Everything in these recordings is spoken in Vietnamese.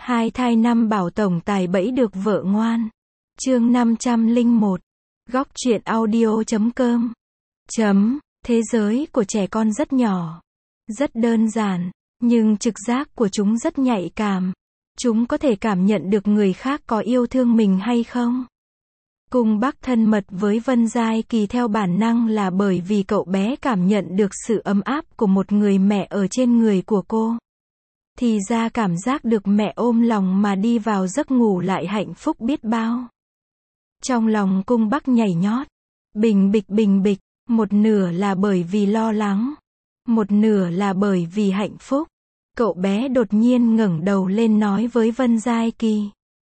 Hai thai năm bảo tổng tài bẫy được vợ ngoan. Chương 501. Góc truyện audio.com. Thế giới của trẻ con rất nhỏ, rất đơn giản, nhưng trực giác của chúng rất nhạy cảm. Chúng có thể cảm nhận được người khác có yêu thương mình hay không. Cung Bắc thân mật với Vân Giai Kỳ theo bản năng là bởi vì cậu bé cảm nhận được sự ấm áp của một người mẹ ở trên người của cô. Thì ra cảm giác được mẹ ôm lòng mà đi vào giấc ngủ lại hạnh phúc biết bao. Trong lòng Cung Bắc nhảy nhót, bình bịch, một nửa là bởi vì lo lắng, một nửa là bởi vì hạnh phúc. Cậu bé đột nhiên ngẩng đầu lên nói với Vân Giai Kỳ.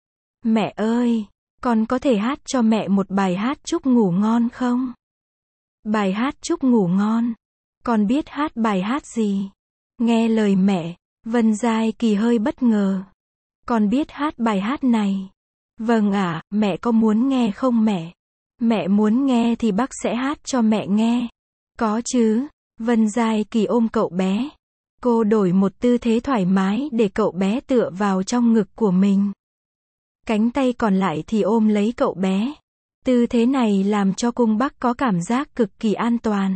Mẹ ơi, con có thể hát cho mẹ một bài hát chúc ngủ ngon không? Bài hát chúc ngủ ngon? Con biết hát bài hát gì? Nghe lời mẹ, Vân Giai Kỳ hơi bất ngờ. Con biết hát bài hát này. Vâng ạ, mẹ có muốn nghe không mẹ? Mẹ muốn nghe thì bác sẽ hát cho mẹ nghe. Có chứ. Vân Giai Kỳ ôm cậu bé. Cô đổi một tư thế thoải mái để cậu bé tựa vào trong ngực của mình. Cánh tay còn lại thì ôm lấy cậu bé. Tư thế này làm cho Cung Bắc có cảm giác cực kỳ an toàn.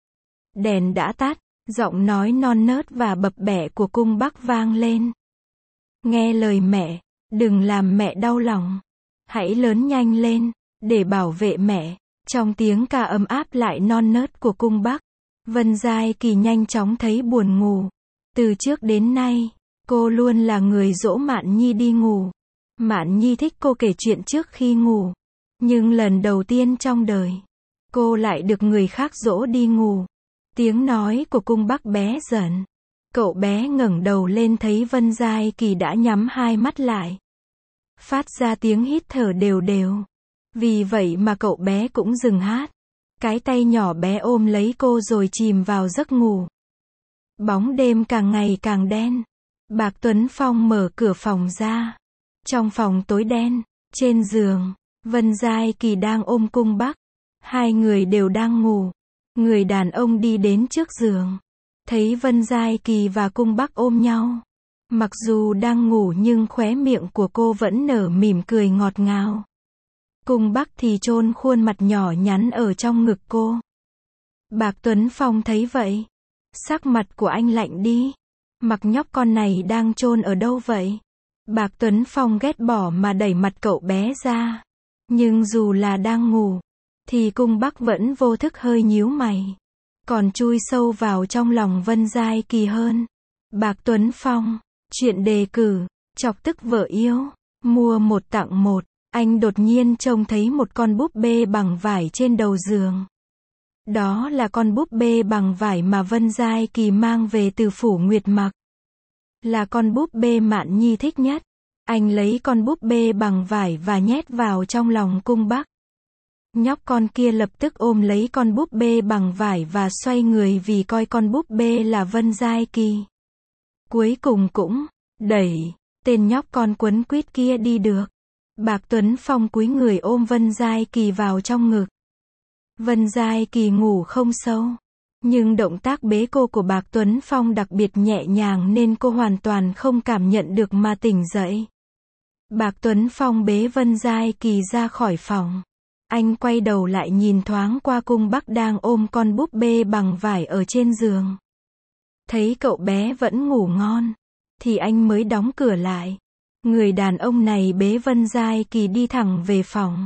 Đèn đã tắt, giọng nói non nớt và bập bẹ của Cung Bắc vang lên. Nghe lời mẹ, đừng làm mẹ đau lòng. Hãy lớn nhanh lên, để bảo vệ mẹ. Trong tiếng ca ấm áp lại non nớt của Cung Bắc, Vân Giai Kỳ nhanh chóng thấy buồn ngủ. Từ trước đến nay, cô luôn là người dỗ Mạn Nhi đi ngủ. Mạn Nhi thích cô kể chuyện trước khi ngủ. Nhưng lần đầu tiên trong đời, cô lại được người khác dỗ đi ngủ. Tiếng nói của Cung Bắc bé dần. Cậu bé ngẩng đầu lên thấy Vân Giai Kỳ đã nhắm hai mắt lại. Phát ra tiếng hít thở đều đều. Vì vậy mà cậu bé cũng dừng hát. Cái tay nhỏ bé ôm lấy cô rồi chìm vào giấc ngủ. Bóng đêm càng ngày càng đen. Bạc Tuấn Phong mở cửa phòng ra. Trong phòng tối đen, trên giường, Vân Giai Kỳ đang ôm Cung Bắc. Hai người đều đang ngủ. Người đàn ông đi đến trước giường. Thấy Vân Giai Kỳ và Cung Bắc ôm nhau. Mặc dù đang ngủ nhưng khóe miệng của cô vẫn nở mỉm cười ngọt ngào. Cung Bắc thì chôn khuôn mặt nhỏ nhắn ở trong ngực cô. Bạc Tuấn Phong thấy vậy. Sắc mặt của anh lạnh đi. Mặc nhóc con này đang chôn ở đâu vậy? Bạc Tuấn Phong ghét bỏ mà đẩy mặt cậu bé ra. Nhưng dù là đang ngủ, thì Cung Bắc vẫn vô thức hơi nhíu mày. Còn chui sâu vào trong lòng Vân Giai Kỳ hơn. Bạc Tuấn Phong, chuyện đề cử, chọc tức vợ yêu, mua một tặng một. Anh đột nhiên trông thấy một con búp bê bằng vải trên đầu giường. Đó là con búp bê bằng vải mà Vân Giai Kỳ mang về từ Phủ Nguyệt Mặc. Là con búp bê Mạn Nhi thích nhất. Anh lấy con búp bê bằng vải và nhét vào trong lòng Cung Bắc. Nhóc con kia lập tức ôm lấy con búp bê bằng vải và xoay người vì coi con búp bê là Vân Giai Kỳ. Cuối cùng cũng đẩy tên nhóc con quấn quýt kia đi được. Bạc Tuấn Phong cúi người ôm Vân Giai Kỳ vào trong ngực. Vân Giai Kỳ ngủ không sâu. Nhưng động tác bế cô của Bạc Tuấn Phong đặc biệt nhẹ nhàng nên cô hoàn toàn không cảm nhận được mà tỉnh dậy. Bạc Tuấn Phong bế Vân Giai Kỳ ra khỏi phòng. Anh quay đầu lại nhìn thoáng qua Cung Bắc đang ôm con búp bê bằng vải ở trên giường. Thấy cậu bé vẫn ngủ ngon, thì anh mới đóng cửa lại. Người đàn ông này bế Vân Giai Kỳ đi thẳng về phòng.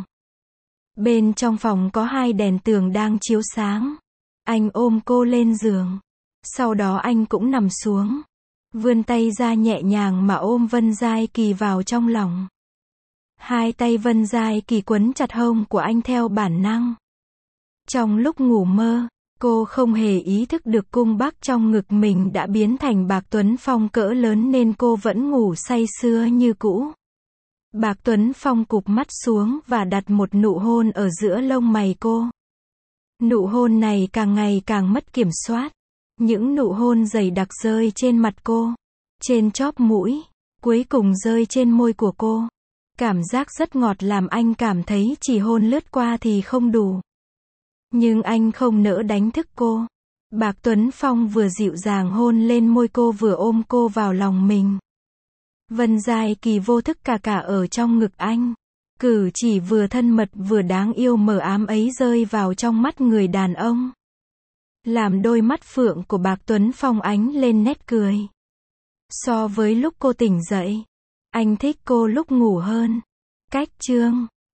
Bên trong phòng có hai đèn tường đang chiếu sáng. Anh ôm cô lên giường. Sau đó anh cũng nằm xuống. Vươn tay ra nhẹ nhàng mà ôm Vân Giai Kỳ vào trong lòng. Hai tay Vân Giai Kỳ quấn chặt hông của anh theo bản năng. Trong lúc ngủ mơ, cô không hề ý thức được Cung Bắc trong ngực mình đã biến thành Bạc Tuấn Phong cỡ lớn nên cô vẫn ngủ say sưa như cũ. Bạc Tuấn Phong cụp mắt xuống và đặt một nụ hôn ở giữa lông mày cô. Nụ hôn này càng ngày càng mất kiểm soát. Những nụ hôn dày đặc rơi trên mặt cô, trên chóp mũi, cuối cùng rơi trên môi của cô. Cảm giác rất ngọt làm anh cảm thấy chỉ hôn lướt qua thì không đủ. Nhưng anh không nỡ đánh thức cô. Bạc Tuấn Phong vừa dịu dàng hôn lên môi cô vừa ôm cô vào lòng mình. Vân Giai Kỳ vô thức cả ở trong ngực anh. Cử chỉ vừa thân mật vừa đáng yêu mờ ám ấy rơi vào trong mắt người đàn ông. Làm đôi mắt phượng của Bạc Tuấn Phong ánh lên nét cười. So với lúc cô tỉnh dậy, anh thích cô lúc ngủ hơn. Cách chương